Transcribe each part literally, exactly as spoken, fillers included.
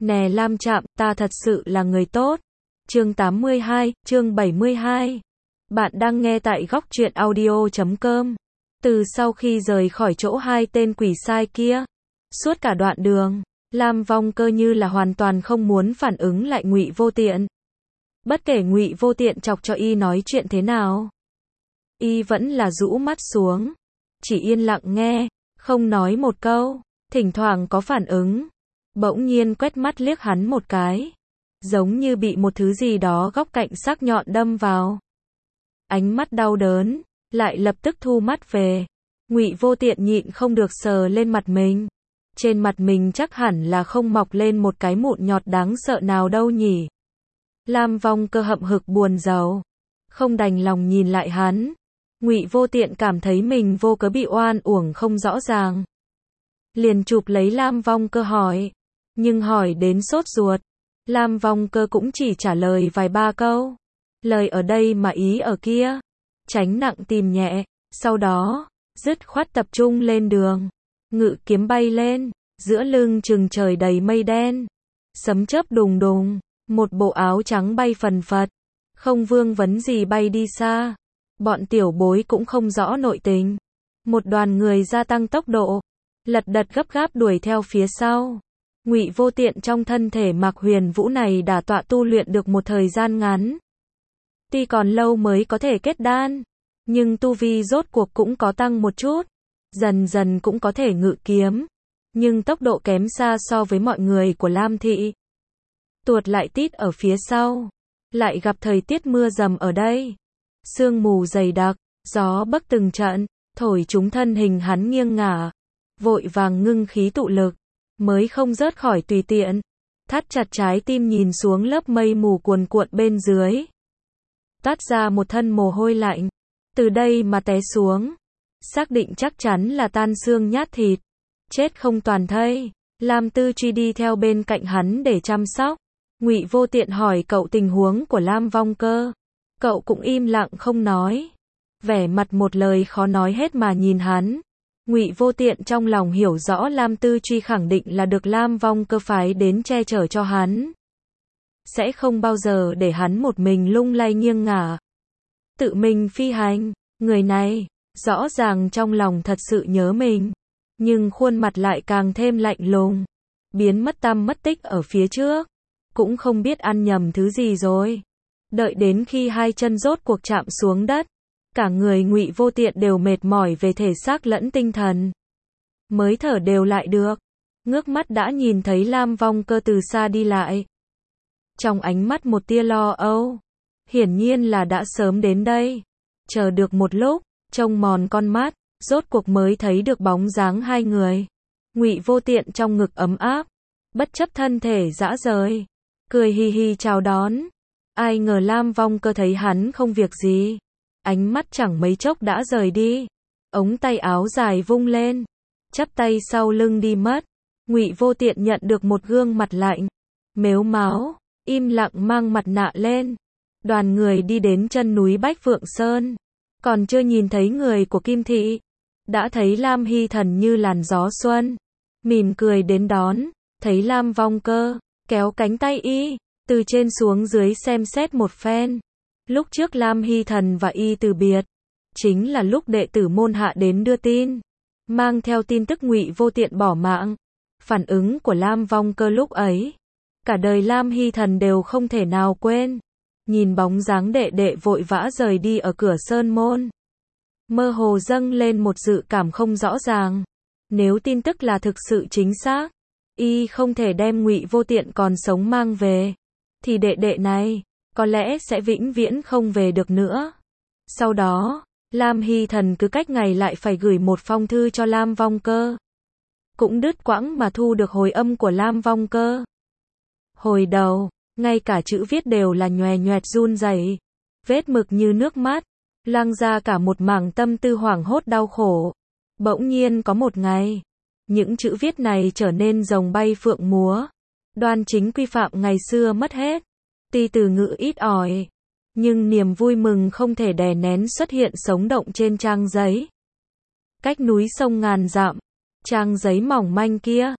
Nè Lam Trạm, ta thật sự là người tốt. Chương tám mươi hai, chương bảy mươi hai. Bạn đang nghe tại góc truyện audio chấm com. Từ sau khi rời khỏi chỗ hai tên quỷ sai kia, suốt cả đoạn đường, Lam Vong Cơ như là hoàn toàn không muốn phản ứng lại Ngụy Vô Tiện. Bất kể Ngụy Vô Tiện chọc cho y nói chuyện thế nào, y vẫn là rũ mắt xuống, chỉ yên lặng nghe, không nói một câu, thỉnh thoảng có phản ứng, bỗng nhiên quét mắt liếc hắn một cái, giống như bị một thứ gì đó góc cạnh sắc nhọn đâm vào. Ánh mắt đau đớn, lại lập tức thu mắt về. Ngụy Vô Tiện nhịn không được sờ lên mặt mình. Trên mặt mình chắc hẳn là không mọc lên một cái mụn nhọt đáng sợ nào đâu nhỉ. Lam Vong Cơ hậm hực buồn rầu, không đành lòng nhìn lại hắn. Ngụy Vô Tiện cảm thấy mình vô cớ bị oan uổng không rõ ràng, liền chụp lấy Lam Vong Cơ hỏi, nhưng hỏi đến sốt ruột, Lam Vong Cơ cũng chỉ trả lời vài ba câu, lời ở đây mà ý ở kia, tránh nặng tìm nhẹ, sau đó dứt khoát tập trung lên đường, ngự kiếm bay lên, giữa lưng chừng trời đầy mây đen, sấm chớp đùng đùng, một bộ áo trắng bay phần phật, không vương vấn gì bay đi xa. Bọn tiểu bối cũng không rõ nội tình, một đoàn người gia tăng tốc độ, lật đật gấp gáp đuổi theo phía sau. Ngụy Vô Tiện trong thân thể Mạc Huyền Vũ này đã tọa tu luyện được một thời gian ngắn, tuy còn lâu mới có thể kết đan, nhưng tu vi rốt cuộc cũng có tăng một chút, dần dần cũng có thể ngự kiếm, nhưng tốc độ kém xa so với mọi người của Lam thị. Tuột lại tít ở phía sau, lại gặp thời tiết mưa dầm ở đây, sương mù dày đặc, gió bấc từng trận, thổi chúng thân hình hắn nghiêng ngả, vội vàng ngưng khí tụ lực, mới không rớt khỏi tùy tiện, thắt chặt trái tim nhìn xuống lớp mây mù cuồn cuộn bên dưới, toát ra một thân mồ hôi lạnh, từ đây mà té xuống, xác định chắc chắn là tan xương nhát thịt, chết không toàn thây. Lam Tư Truy đi theo bên cạnh hắn để chăm sóc. Ngụy Vô Tiện hỏi cậu tình huống của Lam Vong Cơ, cậu cũng im lặng không nói, vẻ mặt một lời khó nói hết mà nhìn hắn. Ngụy Vô Tiện trong lòng hiểu rõ Lam Tư Truy khẳng định là được Lam Vong Cơ phái đến che chở cho hắn, sẽ không bao giờ để hắn một mình lung lay nghiêng ngả, tự mình phi hành. Người này, rõ ràng trong lòng thật sự nhớ mình, nhưng khuôn mặt lại càng thêm lạnh lùng, biến mất tăm mất tích ở phía trước, cũng không biết ăn nhầm thứ gì rồi. Đợi đến khi hai chân rốt cuộc chạm xuống đất, cả người Ngụy Vô Tiện đều mệt mỏi về thể xác lẫn tinh thần, mới thở đều lại được, ngước mắt đã nhìn thấy Lam Vong Cơ từ xa đi lại. Trong ánh mắt một tia lo âu, hiển nhiên là đã sớm đến đây. Chờ được một lúc, trông mòn con mắt, rốt cuộc mới thấy được bóng dáng hai người. Ngụy Vô Tiện trong ngực ấm áp, bất chấp thân thể rã rời, cười hi hi chào đón. Ai ngờ Lam Vong Cơ thấy hắn không việc gì, ánh mắt chẳng mấy chốc đã rời đi, ống tay áo dài vung lên, chắp tay sau lưng đi mất. Ngụy Vô Tiện nhận được một gương mặt lạnh, mếu máo, im lặng mang mặt nạ lên. Đoàn người đi đến chân núi Bách Phượng Sơn, còn chưa nhìn thấy người của Kim thị, đã thấy Lam Hy Thần như làn gió xuân, mỉm cười đến đón. Thấy Lam Vong Cơ, kéo cánh tay y, từ trên xuống dưới xem xét một phen. Lúc trước Lam Hy Thần và y từ biệt, chính là lúc đệ tử môn hạ đến đưa tin, mang theo tin tức Ngụy Vô Tiện bỏ mạng. Phản ứng của Lam Vong Cơ lúc ấy, cả đời Lam Hy Thần đều không thể nào quên. Nhìn bóng dáng đệ đệ vội vã rời đi ở cửa sơn môn, mơ hồ dâng lên một dự cảm không rõ ràng. Nếu tin tức là thực sự chính xác, y không thể đem Ngụy Vô Tiện còn sống mang về, thì đệ đệ này có lẽ sẽ vĩnh viễn không về được nữa. Sau đó, Lam Hy Thần cứ cách ngày lại phải gửi một phong thư cho Lam Vong Cơ, cũng đứt quãng mà thu được hồi âm của Lam Vong Cơ. Hồi đầu, ngay cả chữ viết đều là nhoè nhoẹt run rẩy, vết mực như nước mắt, lăng ra cả một mảng tâm tư hoảng hốt đau khổ. Bỗng nhiên có một ngày, những chữ viết này trở nên rồng bay phượng múa, đoan chính quy phạm ngày xưa mất hết. Tuy từ ngữ ít ỏi, nhưng niềm vui mừng không thể đè nén xuất hiện sống động trên trang giấy. Cách núi sông ngàn dặm, trang giấy mỏng manh kia,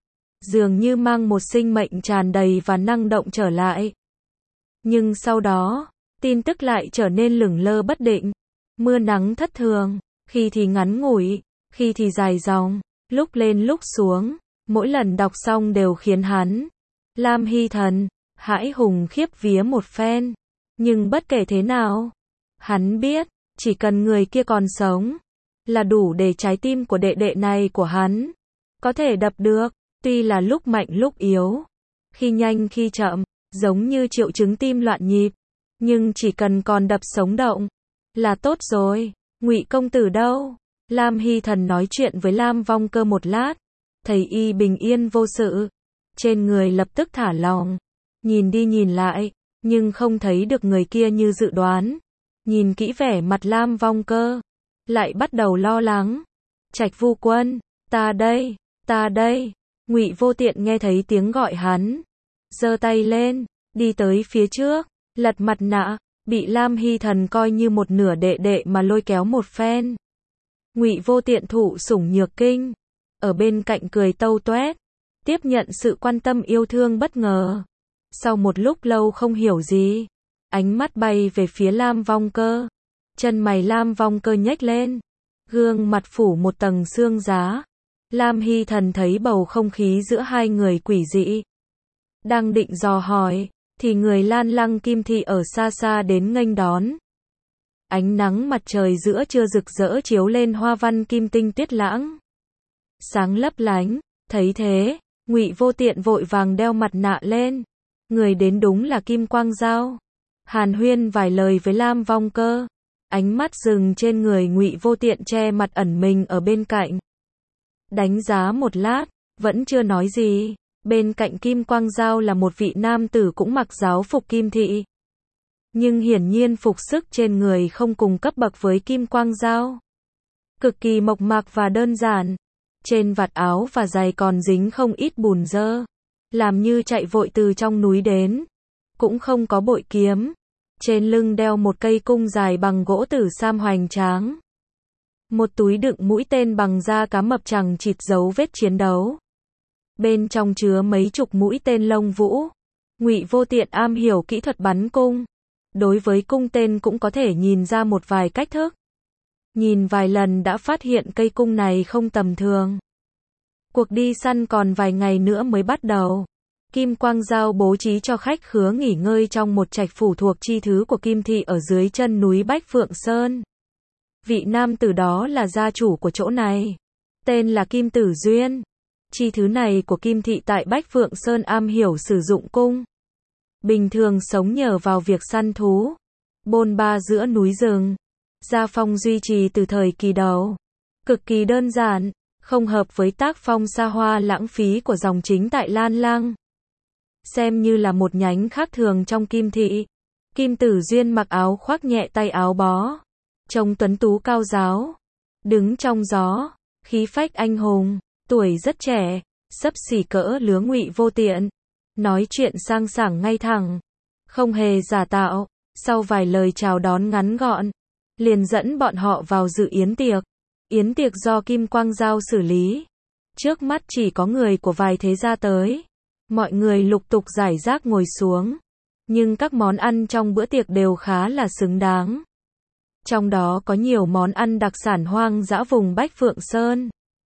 dường như mang một sinh mệnh tràn đầy và năng động trở lại. Nhưng sau đó, tin tức lại trở nên lửng lơ bất định. Mưa nắng thất thường, khi thì ngắn ngủi, khi thì dài dòng, lúc lên lúc xuống, mỗi lần đọc xong đều khiến hắn, Lam Hy Thần, hãi hùng khiếp vía một phen. Nhưng bất kể thế nào, hắn biết, chỉ cần người kia còn sống, là đủ để trái tim của đệ đệ này của hắn có thể đập được, tuy là lúc mạnh lúc yếu, khi nhanh khi chậm, giống như triệu chứng tim loạn nhịp, nhưng chỉ cần còn đập sống động là tốt rồi. Ngụy công tử đâu? Lam Hy Thần nói chuyện với Lam Vong Cơ một lát, thấy y bình yên vô sự, trên người lập tức thả lỏng, nhìn đi nhìn lại, nhưng không thấy được người kia như dự đoán. Nhìn kỹ vẻ mặt Lam Vong Cơ, lại bắt đầu lo lắng. Trạch Vu Quân, ta đây, ta đây. Ngụy Vô Tiện nghe thấy tiếng gọi hắn, giơ tay lên, đi tới phía trước, lật mặt nạ, bị Lam Hy Thần coi như một nửa đệ đệ mà lôi kéo một phen. Ngụy Vô Tiện thụ sủng nhược kinh, ở bên cạnh cười tâu toét, tiếp nhận sự quan tâm yêu thương bất ngờ. Sau một lúc lâu không hiểu gì, ánh mắt bay về phía Lam Vong Cơ, chân mày Lam Vong Cơ nhếch lên, gương mặt phủ một tầng sương giá. Lam Hy Thần thấy bầu không khí giữa hai người quỷ dị, đang định dò hỏi, thì người Lan Lăng Kim Thị ở xa xa đến nghênh đón. Ánh nắng mặt trời giữa trưa rực rỡ chiếu lên hoa văn kim tinh tuyết lãng, sáng lấp lánh. Thấy thế, Ngụy Vô Tiện vội vàng đeo mặt nạ lên. Người đến đúng là Kim Quang Dao. Hàn huyên vài lời với Lam Vong Cơ, ánh mắt dừng trên người Ngụy Vô Tiện che mặt ẩn mình ở bên cạnh. Đánh giá một lát, vẫn chưa nói gì. Bên cạnh Kim Quang Dao là một vị nam tử cũng mặc giáo phục Kim Thị, nhưng hiển nhiên phục sức trên người không cùng cấp bậc với Kim Quang Dao, cực kỳ mộc mạc và đơn giản. Trên vạt áo và giày còn dính không ít bùn dơ, làm như chạy vội từ trong núi đến. Cũng không có bội kiếm, trên lưng đeo một cây cung dài bằng gỗ tử sam hoành tráng, một túi đựng mũi tên bằng da cá mập chằng chịt dấu vết chiến đấu, bên trong chứa mấy chục mũi tên lông vũ. Ngụy Vô Tiện am hiểu kỹ thuật bắn cung, đối với cung tên cũng có thể nhìn ra một vài cách thức. Nhìn vài lần đã phát hiện cây cung này không tầm thường. Cuộc đi săn còn vài ngày nữa mới bắt đầu. Kim Quang Dao bố trí cho khách khứa nghỉ ngơi trong một trạch phủ thuộc chi thứ của Kim Thị ở dưới chân núi Bách Phượng Sơn. Vị nam tử đó là gia chủ của chỗ này, tên là Kim Tử Duyên. Chi thứ này của Kim Thị tại Bách Phượng Sơn am hiểu sử dụng cung, bình thường sống nhờ vào việc săn thú, bôn ba giữa núi rừng. Gia phong duy trì từ thời kỳ đầu, cực kỳ đơn giản, không hợp với tác phong xa hoa lãng phí của dòng chính tại Lan Lăng. Xem như là một nhánh khác thường trong Kim Thị. Kim Tử Duyên mặc áo khoác nhẹ tay áo bó, trông tuấn tú cao giáo, đứng trong gió, khí phách anh hùng, tuổi rất trẻ, xấp xỉ cỡ lứa Ngụy Vô Tiện, nói chuyện sang sảng ngay thẳng, không hề giả tạo. Sau vài lời chào đón ngắn gọn, liền dẫn bọn họ vào dự yến tiệc. Yến tiệc do Kim Quang Dao xử lý. Trước mắt chỉ có người của vài thế gia tới. Mọi người lục tục rải rác ngồi xuống, nhưng các món ăn trong bữa tiệc đều khá là xứng đáng. Trong đó có nhiều món ăn đặc sản hoang dã vùng Bách Phượng Sơn.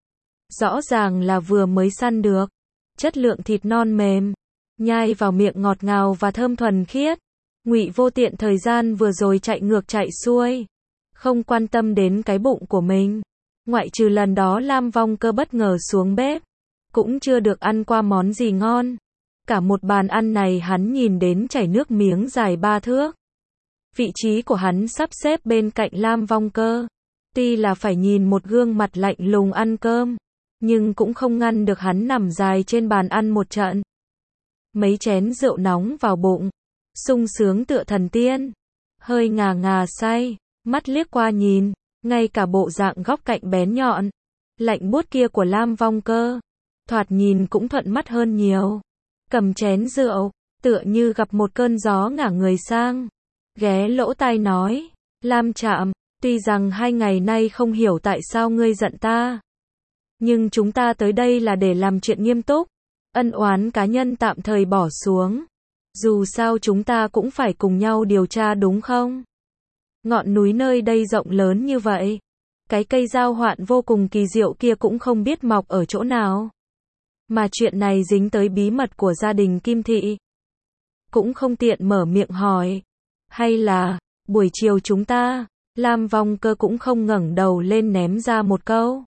Rõ ràng là vừa mới săn được, chất lượng thịt non mềm, nhai vào miệng ngọt ngào và thơm thuần khiết. Ngụy Vô Tiện thời gian vừa rồi chạy ngược chạy xuôi, không quan tâm đến cái bụng của mình. Ngoại trừ lần đó Lam Vong Cơ bất ngờ xuống bếp, cũng chưa được ăn qua món gì ngon. Cả một bàn ăn này hắn nhìn đến chảy nước miếng dài ba thước. Vị trí của hắn sắp xếp bên cạnh Lam Vong Cơ. Tuy là phải nhìn một gương mặt lạnh lùng ăn cơm, nhưng cũng không ngăn được hắn nằm dài trên bàn ăn một trận. Mấy chén rượu nóng vào bụng, sung sướng tựa thần tiên, hơi ngà ngà say, mắt liếc qua nhìn, ngay cả bộ dạng góc cạnh bén nhọn, lạnh buốt kia của Lam Vong Cơ, thoạt nhìn cũng thuận mắt hơn nhiều. Cầm chén rượu, tựa như gặp một cơn gió ngả người sang, ghé lỗ tai nói, Lam Trạm, tuy rằng hai ngày nay không hiểu tại sao ngươi giận ta, nhưng chúng ta tới đây là để làm chuyện nghiêm túc, Ân oán cá nhân tạm thời bỏ xuống. Dù sao chúng ta cũng phải cùng nhau điều tra đúng không? Ngọn núi nơi đây rộng lớn như vậy. Cái cây giao hoạn vô cùng kỳ diệu kia cũng không biết mọc ở chỗ nào. Mà chuyện này dính tới bí mật của gia đình Kim Thị. Cũng không tiện mở miệng hỏi. Hay là, buổi chiều chúng ta, Lam Vong Cơ cũng không ngẩng đầu lên ném ra một câu.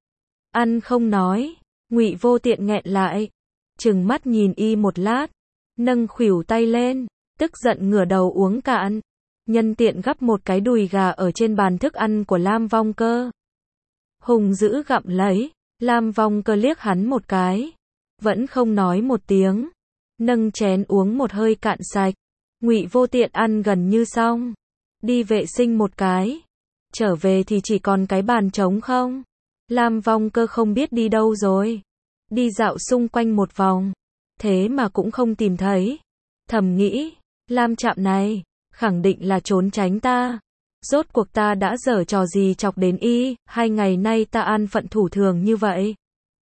Ăn không nói, Ngụy Vô Tiện nghẹn lại. Trừng mắt nhìn y một lát. Nâng khuỷu tay lên, tức giận ngửa đầu uống cạn. Nhân tiện gắp một cái đùi gà ở trên bàn thức ăn của Lam Vong Cơ. Hùng dữ gặm lấy, Lam Vong Cơ liếc hắn một cái. Vẫn không nói một tiếng. Nâng chén uống một hơi cạn sạch. Ngụy Vô Tiện ăn gần như xong. Đi vệ sinh một cái. Trở về thì chỉ còn cái bàn trống không. Lam Vong Cơ không biết đi đâu rồi. Đi dạo xung quanh một vòng. Thế mà cũng không tìm thấy. Thầm nghĩ, Lam Trạm này, khẳng định là trốn tránh ta. Rốt cuộc ta đã giở trò gì chọc đến y, hai ngày nay ta an phận thủ thường như vậy.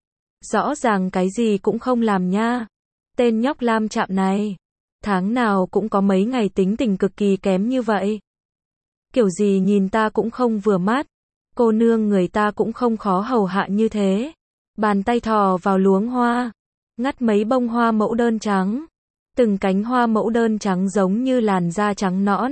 Rõ ràng cái gì cũng không làm nha. Tên nhóc Lam Trạm này, tháng nào cũng có mấy ngày tính tình cực kỳ kém như vậy. Kiểu gì nhìn ta cũng không vừa mắt. Cô nương người ta cũng không khó hầu hạ như thế. Bàn tay thò vào luống hoa. Ngắt mấy bông hoa mẫu đơn trắng. Từng cánh hoa mẫu đơn trắng giống như làn da trắng nõn.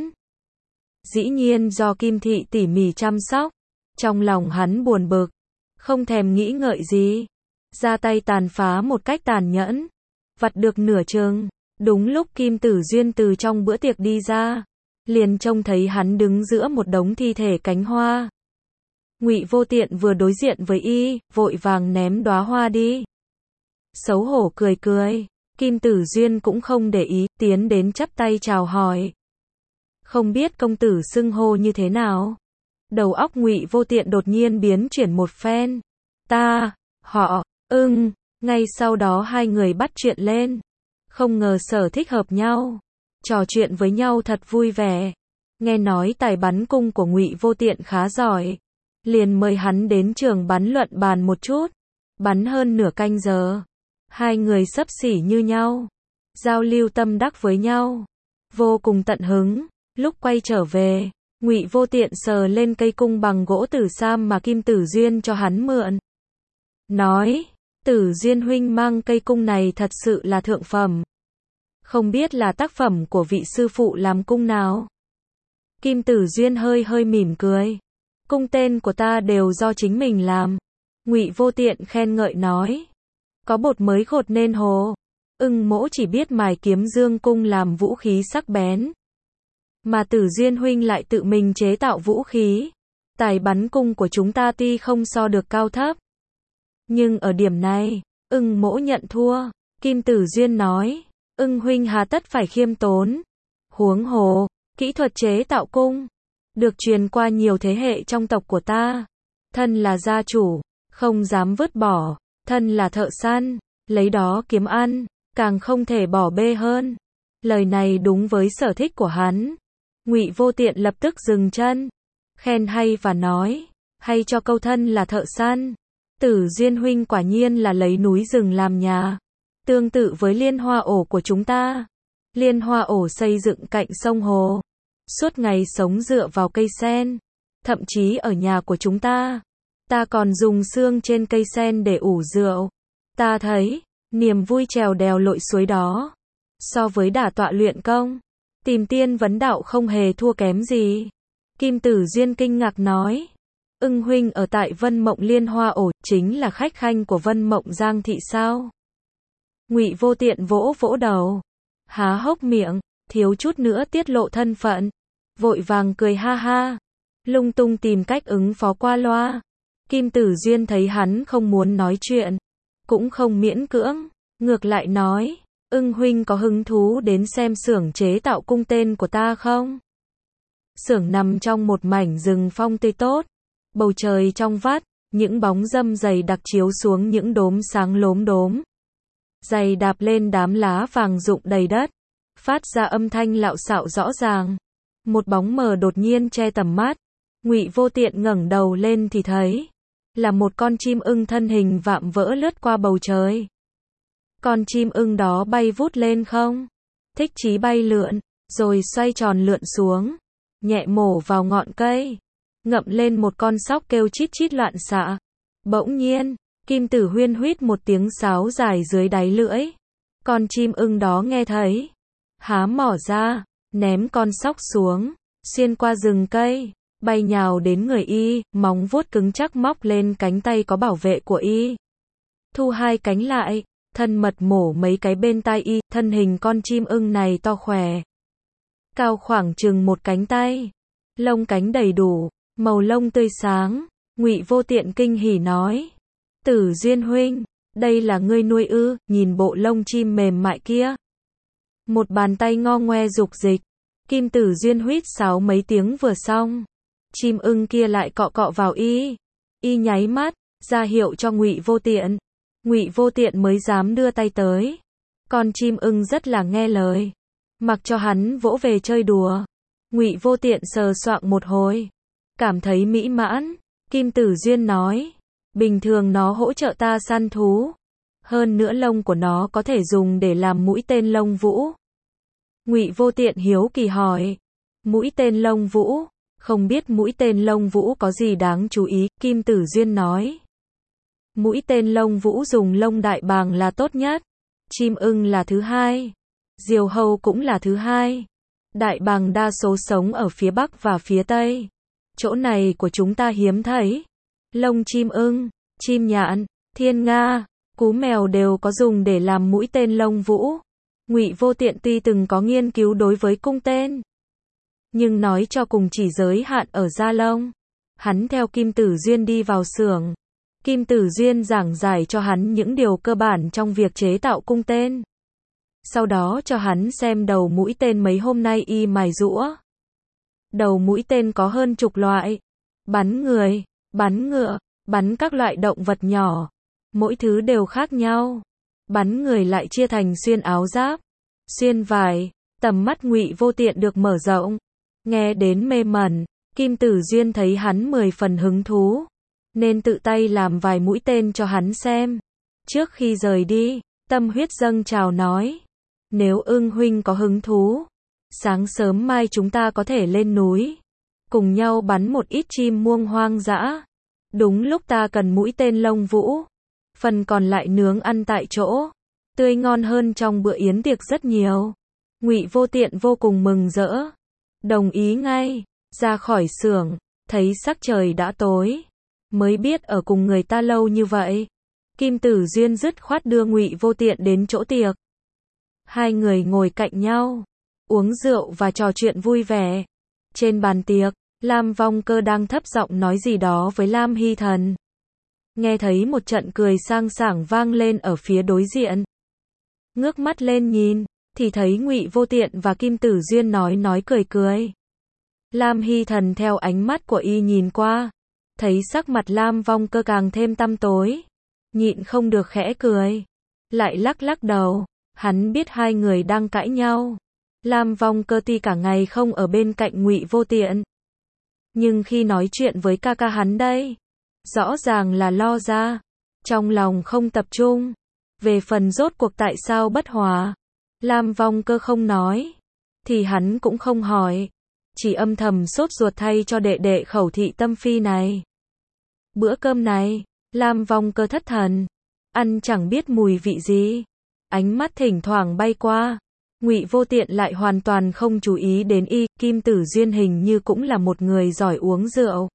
Dĩ nhiên do Kim Thị tỉ mỉ chăm sóc. Trong lòng hắn buồn bực. Không thèm nghĩ ngợi gì. Ra tay tàn phá một cách tàn nhẫn. Vặt được nửa chừng. Đúng lúc Kim Tử Duyên từ trong bữa tiệc đi ra. Liền trông thấy hắn đứng giữa một đống thi thể cánh hoa. Ngụy Vô Tiện vừa đối diện với y, vội vàng ném đóa hoa đi. Xấu hổ cười cười. Kim Tử Duyên cũng không để ý, tiến đến chắp tay chào hỏi. Không biết công tử xưng hô như thế nào? Đầu óc Ngụy Vô Tiện đột nhiên biến chuyển một phen. Ta, họ, ưng. Ngay sau đó hai người bắt chuyện lên. Không ngờ sở thích hợp nhau. Trò chuyện với nhau thật vui vẻ. Nghe nói tài bắn cung của Ngụy Vô Tiện khá giỏi. Liền mời hắn đến trường bắn luận bàn một chút. Bắn hơn nửa canh giờ. Hai người xấp xỉ như nhau. Giao lưu tâm đắc với nhau. Vô cùng tận hứng. Lúc quay trở về, Ngụy Vô Tiện sờ lên cây cung bằng gỗ tử sam mà Kim Tử Duyên cho hắn mượn. Nói, Tử Duyên huynh mang cây cung này thật sự là thượng phẩm. Không biết là tác phẩm của vị sư phụ làm cung nào. Kim Tử Duyên hơi hơi mỉm cười. Cung tên của ta đều do chính mình làm. Ngụy Vô Tiện khen ngợi nói. Có bột mới gột nên hồ. Ưng mỗ chỉ biết mài kiếm dương cung làm vũ khí sắc bén. Mà Tử Duyên huynh lại tự mình chế tạo vũ khí. Tài bắn cung của chúng ta tuy không so được cao thấp. Nhưng ở điểm này, ưng mỗ nhận thua. Kim Tử Duyên nói. Ưng huynh hà tất phải khiêm tốn. Huống hồ, kỹ thuật chế tạo cung. Được truyền qua nhiều thế hệ trong tộc của ta. Thân là gia chủ, không dám vứt bỏ. Thân là thợ săn, lấy đó kiếm ăn, càng không thể bỏ bê hơn. Lời này đúng với sở thích của hắn. Ngụy Vô Tiện lập tức dừng chân. Khen hay và nói. Hay cho câu thân là thợ săn. Tử Duyên huynh quả nhiên là lấy núi rừng làm nhà. Tương tự với liên hoa ổ của chúng ta. Liên hoa ổ xây dựng cạnh sông hồ. Suốt ngày sống dựa vào cây sen. Thậm chí ở nhà của chúng ta. Ta còn dùng xương trên cây sen để ủ rượu. Ta thấy, niềm vui trèo đèo lội suối đó. So với đả tọa luyện công. Tìm tiên vấn đạo không hề thua kém gì. Kim Tử Duyên kinh ngạc nói. Ưng huynh ở tại Vân Mộng Liên Hoa ổ, chính là khách khanh của Vân Mộng Giang thị sao? Ngụy Vô Tiện vỗ vỗ đầu. Há hốc miệng, thiếu chút nữa tiết lộ thân phận. Vội vàng cười ha ha. Lung tung tìm cách ứng phó qua loa. Kim Tử Duyên thấy hắn không muốn nói chuyện. Cũng không miễn cưỡng. Ngược lại nói. Ưng huynh có hứng thú đến xem xưởng chế tạo cung tên của ta không? Xưởng nằm trong một mảnh rừng phong tươi tốt. Bầu trời trong vắt. Những bóng râm dày đặc chiếu xuống những đốm sáng lốm đốm. Giày đạp lên đám lá vàng rụng đầy đất. Phát ra âm thanh lạo xạo rõ ràng. Một bóng mờ đột nhiên che tầm mắt. Ngụy Vô Tiện ngẩng đầu lên thì thấy. Là một con chim ưng thân hình vạm vỡ lướt qua bầu trời. Con chim ưng đó bay vút lên không? Thích chí bay lượn, rồi xoay tròn lượn xuống, nhẹ mổ vào ngọn cây, ngậm lên một con sóc kêu chít chít loạn xạ. Bỗng nhiên, Kim Tử Huyên huýt một tiếng sáo dài dưới đáy lưỡi. Con chim ưng đó nghe thấy, há mỏ ra, ném con sóc xuống, xuyên qua rừng cây, bay nhào đến người y, móng vuốt cứng chắc móc lên cánh tay có bảo vệ của y. Thu hai cánh lại, thân mật mổ mấy cái bên tai y, thân hình con chim ưng này to khỏe, cao khoảng chừng một cánh tay, lông cánh đầy đủ, màu lông tươi sáng. Ngụy Vô Tiện kinh hỉ nói: Tử Duyên huynh, đây là ngươi nuôi ư? Nhìn bộ lông chim mềm mại kia. Một bàn tay ngo ngoe dục dịch. Kim Tử Duyên huýt sáo mấy tiếng vừa xong, chim ưng kia lại cọ cọ vào y. Y nháy mắt, ra hiệu cho Ngụy Vô Tiện. Ngụy Vô Tiện mới dám đưa tay tới. Con chim ưng rất là nghe lời, mặc cho hắn vỗ về chơi đùa. Ngụy Vô Tiện sờ soạng một hồi, cảm thấy mỹ mãn. Kim Tử Duyên nói: Bình thường nó hỗ trợ ta săn thú, hơn nữa lông của nó có thể dùng để làm mũi tên lông vũ. Ngụy Vô Tiện hiếu kỳ hỏi: Mũi tên lông vũ? Không biết mũi tên lông vũ có gì đáng chú ý? Kim Tử Duyên nói: Mũi tên lông vũ dùng lông đại bàng là tốt nhất, chim ưng là thứ hai, diều hâu cũng là thứ hai. Đại bàng đa số sống ở phía Bắc và phía Tây. Chỗ này của chúng ta hiếm thấy. Lông chim ưng, chim nhạn, thiên nga, cú mèo đều có dùng để làm mũi tên lông vũ. Ngụy Vô Tiện tuy từng có nghiên cứu đối với cung tên, nhưng nói cho cùng chỉ giới hạn ở da lông. Hắn theo Kim Tử Duyên đi vào xưởng. Kim Tử Duyên giảng giải cho hắn những điều cơ bản trong việc chế tạo cung tên. Sau đó cho hắn xem đầu mũi tên mấy hôm nay y mài giũa. Đầu mũi tên có hơn chục loại. Bắn người, bắn ngựa, bắn các loại động vật nhỏ. Mỗi thứ đều khác nhau. Bắn người lại chia thành xuyên áo giáp, xuyên vải. Tầm mắt Ngụy Vô Tiện được mở rộng. Nghe đến mê mẩn, Kim Tử Duyên thấy hắn mười phần hứng thú, nên tự tay làm vài mũi tên cho hắn xem. Trước khi rời đi, tâm huyết dâng trào nói: Nếu Ưng huynh có hứng thú, sáng sớm mai chúng ta có thể lên núi, cùng nhau bắn một ít chim muông hoang dã. Đúng lúc ta cần mũi tên lông vũ, phần còn lại nướng ăn tại chỗ, tươi ngon hơn trong bữa yến tiệc rất nhiều. Ngụy Vô Tiện vô cùng mừng rỡ, đồng ý ngay. Ra khỏi xưởng, thấy sắc trời đã tối, mới biết ở cùng người ta lâu như vậy. Kim Tử Duyên dứt khoát đưa Ngụy Vô Tiện đến chỗ tiệc. Hai người ngồi cạnh nhau, uống rượu và trò chuyện vui vẻ. Trên bàn tiệc, Lam Vong Cơ đang thấp giọng nói gì đó với Lam Hy Thần. Nghe thấy một trận cười sang sảng vang lên ở phía đối diện. Ngước mắt lên nhìn, thì thấy Ngụy Vô Tiện và Kim Tử Duyên nói nói cười cười. Lam Hy Thần theo ánh mắt của y nhìn qua, thấy sắc mặt Lam Vong Cơ càng thêm tăm tối, nhịn không được khẽ cười, lại lắc lắc đầu. Hắn biết hai người đang cãi nhau. Lam Vong Cơ tuy cả ngày không ở bên cạnh Ngụy Vô Tiện, nhưng khi nói chuyện với ca ca hắn đây, rõ ràng là lo ra, trong lòng không tập trung. Về phần rốt cuộc tại sao bất hòa, Lam Vong Cơ không nói, thì hắn cũng không hỏi, chỉ âm thầm sốt ruột thay cho đệ đệ Khẩu Thị Tâm Phi này. Bữa cơm này, Lam Vong Cơ thất thần, ăn chẳng biết mùi vị gì, ánh mắt thỉnh thoảng bay qua. Ngụy Vô Tiện lại hoàn toàn không chú ý đến y. Kim Tử Duyên hình như cũng là một người giỏi uống rượu.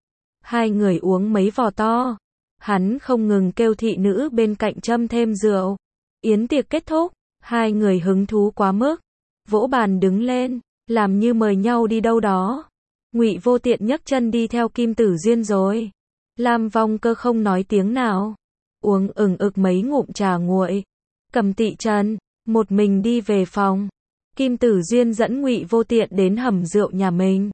Hai người uống mấy vò to, hắn không ngừng kêu thị nữ bên cạnh châm thêm rượu. Yến tiệc kết thúc, hai người hứng thú quá mức, vỗ bàn đứng lên, làm như mời nhau đi đâu đó. Ngụy Vô Tiện nhấc chân đi theo Kim Tử Duyên rồi. Lam Vong Cơ không nói tiếng nào, uống ừng ực mấy ngụm trà nguội, cầm tị trần, một mình đi về phòng. Kim Tử Duyên dẫn Ngụy Vô Tiện đến hầm rượu nhà mình,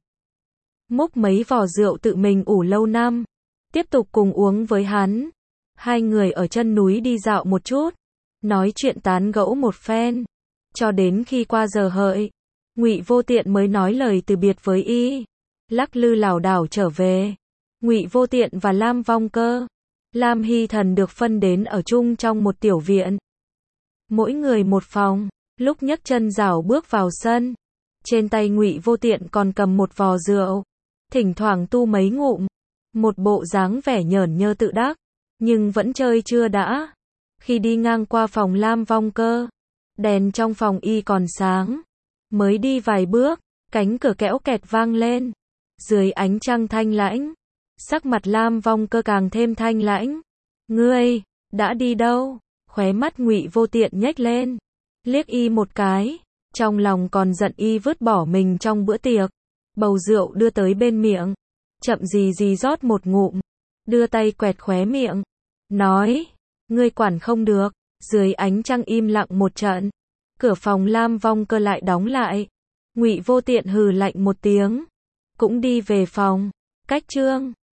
múc mấy vò rượu tự mình ủ lâu năm, tiếp tục cùng uống với hắn. Hai người ở chân núi đi dạo một chút, nói chuyện tán gẫu một phen, cho đến khi qua giờ hợi, Ngụy Vô Tiện mới nói lời từ biệt với y, lắc lư lảo đảo trở về. Ngụy Vô Tiện và Lam Vong Cơ, Lam Hy Thần được phân đến ở chung trong một tiểu viện. Mỗi người một phòng. Lúc nhấc chân rảo bước vào sân, trên tay Ngụy Vô Tiện còn cầm một vò rượu, thỉnh thoảng tu mấy ngụm, một bộ dáng vẻ nhởn nhơ tự đắc, nhưng vẫn chơi chưa đã. Khi đi ngang qua phòng Lam Vong Cơ, đèn trong phòng y còn sáng, mới đi vài bước, cánh cửa kẽo kẹt vang lên. Dưới ánh trăng thanh lãnh, sắc mặt Lam Vong Cơ càng thêm thanh lãnh. Ngươi, đã đi đâu? Khóe mắt Ngụy Vô Tiện nhếch lên, liếc y một cái, trong lòng còn giận y vứt bỏ mình trong bữa tiệc. Bầu rượu đưa tới bên miệng, chậm gì gì rót một ngụm, đưa tay quẹt khóe miệng, nói, ngươi quản không được. Dưới ánh trăng im lặng một trận, cửa phòng Lam Vong Cơ lại đóng lại. Ngụy Vô Tiện hừ lạnh một tiếng, cũng đi về phòng. Cách chương